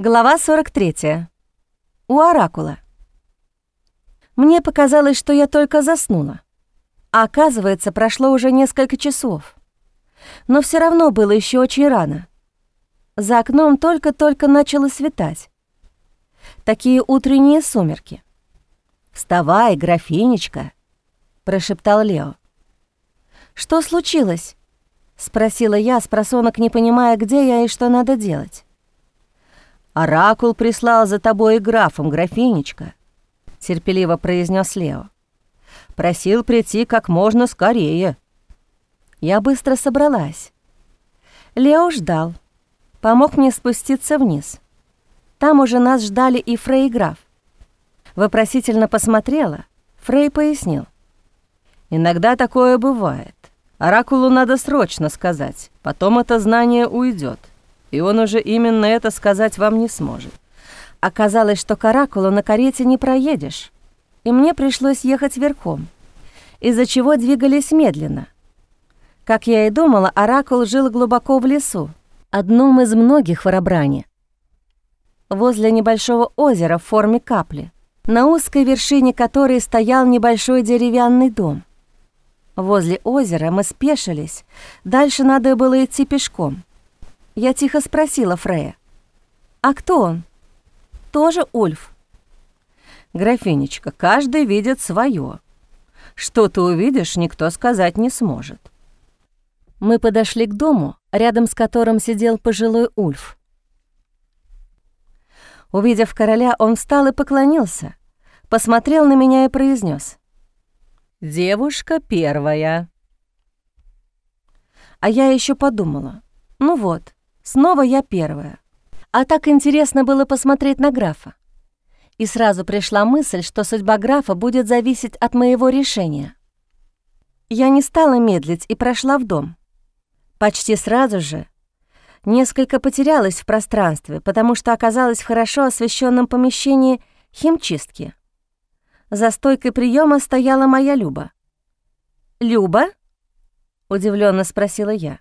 Глава 43. У оракула. Мне показалось, что я только заснула. А оказывается, прошло уже несколько часов. Но все равно было еще очень рано. За окном только-только начало светать. Такие утренние сумерки. «Вставай, графинечка», — прошептал Лео. «Что случилось?» — спросила я, спросонок не понимая, где я и что надо делать. «Оракул прислал за тобой и графом, графинечка», — терпеливо произнес Лео. «Просил прийти как можно скорее». Я быстро собралась. Лео ждал, помог мне спуститься вниз. Там уже нас ждали и Фрей и граф. Вопросительно посмотрела, Фрей пояснил. «Иногда такое бывает. Оракулу надо срочно сказать, потом это знание уйдет. И он уже именно это сказать вам не сможет. Оказалось, что к оракулу на карете не проедешь, и мне пришлось ехать верхом, из-за чего двигались медленно. Как я и думала, оракул жил глубоко в лесу, одном из многих в Арабране, возле небольшого озера в форме капли, на узкой вершине которой стоял небольшой деревянный дом. Возле озера мы спешились, дальше надо было идти пешком. Я тихо спросила Фрея. «А кто он? Тоже Ульф?» «Графинечка, каждый видит свое. Что ты увидишь, никто сказать не сможет». Мы подошли к дому, рядом с которым сидел пожилой Ульф. Увидев короля, он встал и поклонился, посмотрел на меня и произнес: «Девушка первая». А я еще подумала, ну вот, снова я первая. А так интересно было посмотреть на графа. И сразу пришла мысль, что судьба графа будет зависеть от моего решения. Я не стала медлить и прошла в дом. Почти сразу же несколько потерялась в пространстве, потому что оказалась в хорошо освещенном помещении химчистки. За стойкой приема стояла моя Люба. «Люба?» — удивленно спросила я.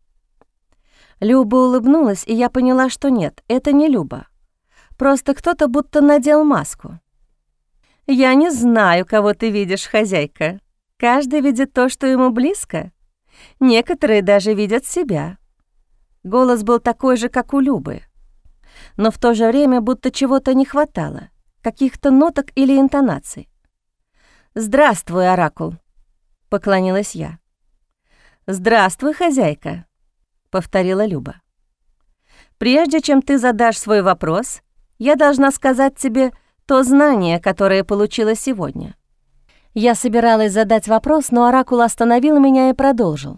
Люба улыбнулась, и я поняла, что нет, это не Люба. Просто кто-то будто надел маску. «Я не знаю, кого ты видишь, хозяйка. Каждый видит то, что ему близко. Некоторые даже видят себя». Голос был такой же, как у Любы. Но в то же время будто чего-то не хватало, каких-то ноток или интонаций. «Здравствуй, оракул», — поклонилась я. «Здравствуй, хозяйка», — повторила Люба. «Прежде чем ты задашь свой вопрос, я должна сказать тебе то знание, которое получила сегодня». Я собиралась задать вопрос, но оракул остановил меня и продолжил.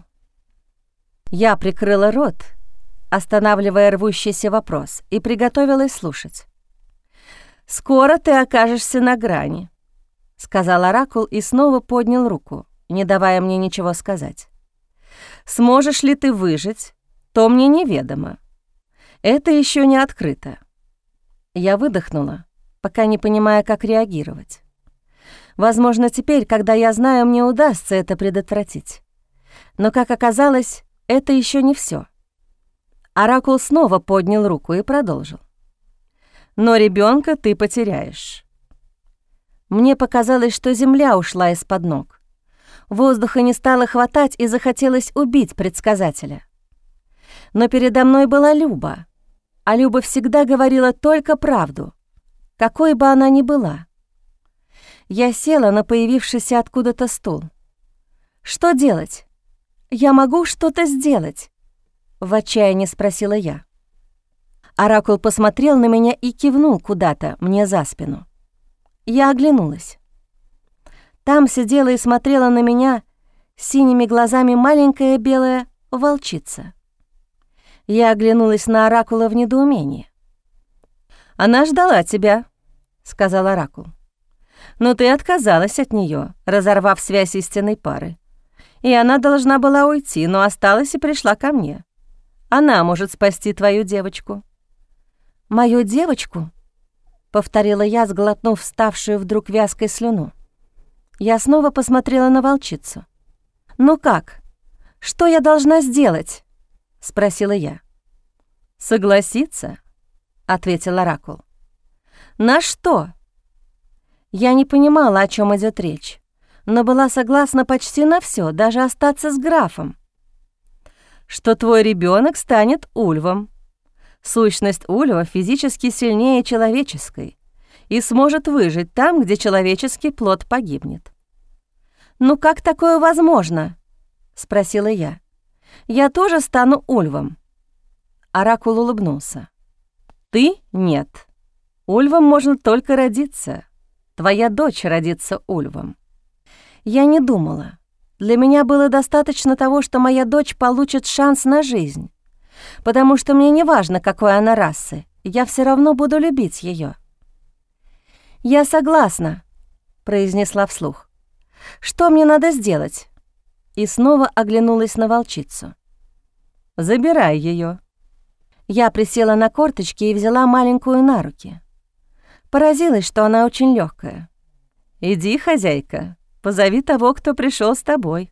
Я прикрыла рот, останавливая рвущийся вопрос, и приготовилась слушать. «Скоро ты окажешься на грани», — сказал оракул и снова поднял руку, не давая мне ничего сказать. «Сможешь ли ты выжить, то мне неведомо. Это еще не открыто». Я выдохнула, пока не понимая, как реагировать. Возможно, теперь, когда я знаю, мне удастся это предотвратить. Но, как оказалось, это еще не все. Оракул снова поднял руку и продолжил. «Но ребенка ты потеряешь». Мне показалось, что земля ушла из-под ног. Воздуха не стало хватать и захотелось убить предсказателя. Но передо мной была Люба, а Люба всегда говорила только правду, какой бы она ни была. Я села на появившийся откуда-то стул. «Что делать? Я могу что-то сделать?» — в отчаянии спросила я. Оракул посмотрел на меня и кивнул куда-то мне за спину. Я оглянулась. Там сидела и смотрела на меня синими глазами маленькая белая волчица. Я оглянулась на оракула в недоумении. «Она ждала тебя», — сказал оракул. «Но ты отказалась от нее, разорвав связь истинной пары. И она должна была уйти, но осталась и пришла ко мне. Она может спасти твою девочку». «Мою девочку?» — повторила я, сглотнув ставшую вдруг вязкой слюну. Я снова посмотрела на волчицу. «Ну как? Что я должна сделать?» — спросила я. «Согласиться?» — ответил оракул. «На что?» Я не понимала, о чем идет речь, но была согласна почти на все, даже остаться с графом. «Что твой ребенок станет ульвом. Сущность ульва физически сильнее человеческой и сможет выжить там, где человеческий плод погибнет». «Ну как такое возможно?» — спросила я. «Я тоже стану ульвом». Оракул улыбнулся. «Ты — нет. Ульвом можно только родиться. Твоя дочь родится ульвом». Я не думала. Для меня было достаточно того, что моя дочь получит шанс на жизнь, потому что мне не важно, какой она расы, я все равно буду любить ее. «Я согласна», — произнесла вслух. «Что мне надо сделать?» И снова оглянулась на волчицу. «Забирай ее». Я присела на корточки и взяла маленькую на руки. Поразилась, что она очень легкая. «Иди, хозяйка, позови того, кто пришел с тобой».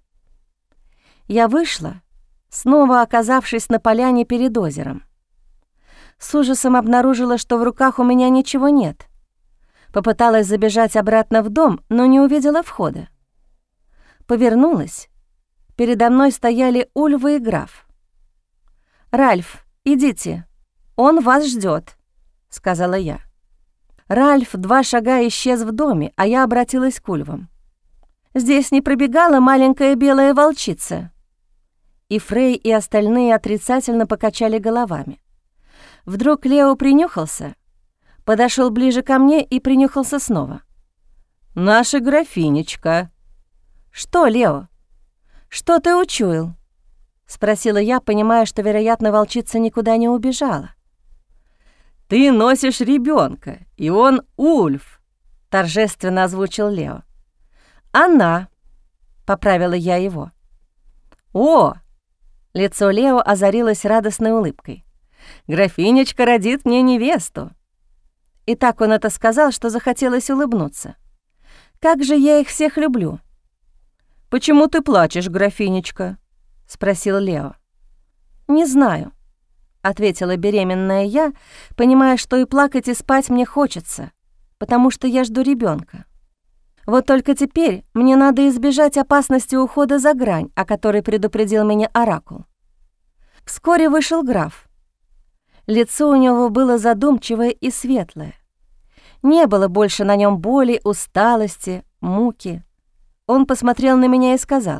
Я вышла, снова оказавшись на поляне перед озером. С ужасом обнаружила, что в руках у меня ничего нет. Попыталась забежать обратно в дом, но не увидела входа. Повернулась. Передо мной стояли Ульва и граф. «Ральф, идите, он вас ждет», — сказала я. Ральф 2 шага исчез в доме, а я обратилась к Ульвам. «Здесь не пробегала маленькая белая волчица?» И Фрей, и остальные отрицательно покачали головами. Вдруг Лео принюхался, подошел ближе ко мне и принюхался снова. «Наша графинечка». «Что, Лео? Что ты учуял?» — спросила я, понимая, что, вероятно, волчица никуда не убежала. «Ты носишь ребенка, и он Ульф», — торжественно озвучил Лео. «Она», — поправила я его. «О!» — лицо Лео озарилось радостной улыбкой. «Графинечка родит мне невесту». И так он это сказал, что захотелось улыбнуться. «Как же я их всех люблю!» «Почему ты плачешь, графинечка?» — спросил Лео. «Не знаю», — ответила беременная я, понимая, что и плакать, и спать мне хочется, потому что я жду ребенка. Вот только теперь мне надо избежать опасности ухода за грань, о которой предупредил меня оракул. Вскоре вышел граф. Лицо у него было задумчивое и светлое. Не было больше на нем боли, усталости, муки. Он посмотрел на меня и сказал: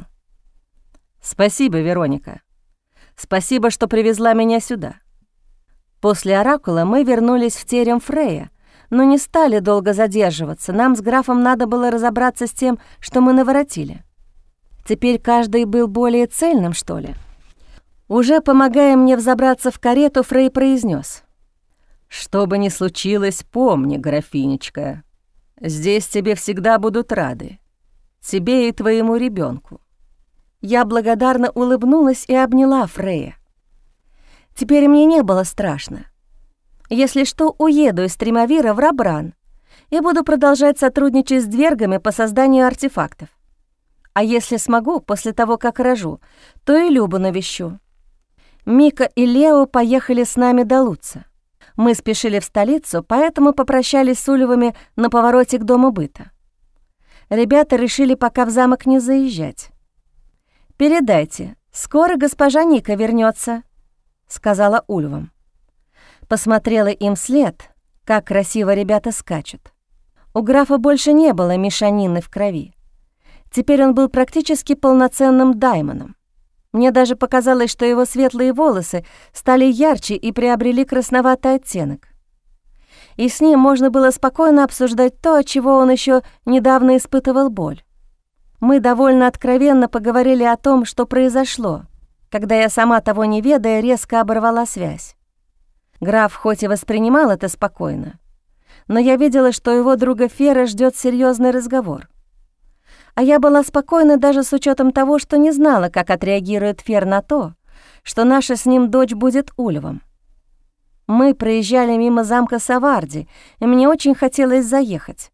«Спасибо, Вероника. Спасибо, что привезла меня сюда». После оракула мы вернулись в терем Фрея, но не стали долго задерживаться. Нам с графом надо было разобраться с тем, что мы наворотили. Теперь каждый был более цельным, что ли. Уже помогая мне взобраться в карету, Фрей произнес: «Что бы ни случилось, помни, графинечка, здесь тебе всегда будут рады, тебе и твоему ребенку». Я благодарно улыбнулась и обняла Фрея. Теперь мне не было страшно. Если что, уеду из Тримавира в Рабран и буду продолжать сотрудничать с двергами по созданию артефактов. А если смогу, после того, как рожу, то и Любу навещу. Мика и Лео поехали с нами до Луца. Мы спешили в столицу, поэтому попрощались с Ульвами на повороте к дому быта. Ребята решили пока в замок не заезжать. «Передайте, скоро госпожа Ника вернется», — сказала Ульвам. Посмотрела им вслед, как красиво ребята скачут. У графа больше не было мешанины в крови. Теперь он был практически полноценным даймоном. Мне даже показалось, что его светлые волосы стали ярче и приобрели красноватый оттенок. И с ним можно было спокойно обсуждать то, от чего он еще недавно испытывал боль. Мы довольно откровенно поговорили о том, что произошло, когда я, сама того не ведая, резко оборвала связь. Граф хоть и воспринимал это спокойно, но я видела, что его друга Фера ждет серьезный разговор. А я была спокойна даже с учетом того, что не знала, как отреагирует Фер на то, что наша с ним дочь будет Ульвом. Мы проезжали мимо замка Саварди, и мне очень хотелось заехать.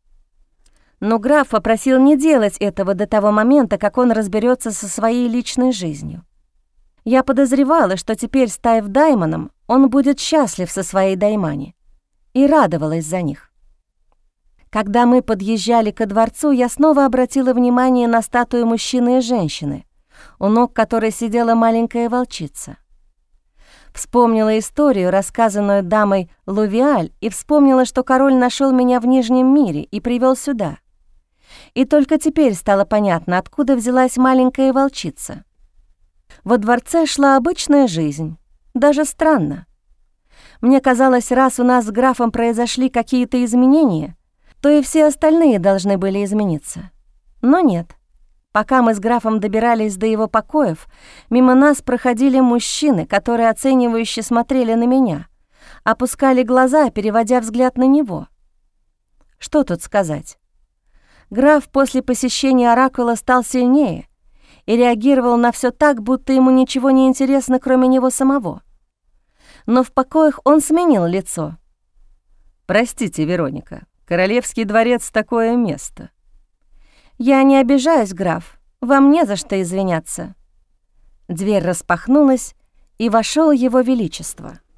Но граф попросил не делать этого до того момента, как он разберется со своей личной жизнью. Я подозревала, что теперь, став даймоном, он будет счастлив со своей даймани. и радовалась за них. Когда мы подъезжали ко дворцу, я снова обратила внимание на статую мужчины и женщины, у ног которой сидела маленькая волчица. Вспомнила историю, рассказанную дамой Лувиаль, и вспомнила, что король нашел меня в Нижнем мире и привел сюда. И только теперь стало понятно, откуда взялась маленькая волчица. Во дворце шла обычная жизнь, даже странно. Мне казалось, раз у нас с графом произошли какие-то изменения, то и все остальные должны были измениться. Но нет. Пока мы с графом добирались до его покоев, мимо нас проходили мужчины, которые оценивающе смотрели на меня, опускали глаза, переводя взгляд на него. Что тут сказать? Граф после посещения оракула стал сильнее и реагировал на все так, будто ему ничего не интересно, кроме него самого. Но в покоях он сменил лицо. «Простите, Вероника, Королевский дворец — такое место». «Я не обижаюсь, граф, вам не за что извиняться». Дверь распахнулась, и вошел его величество.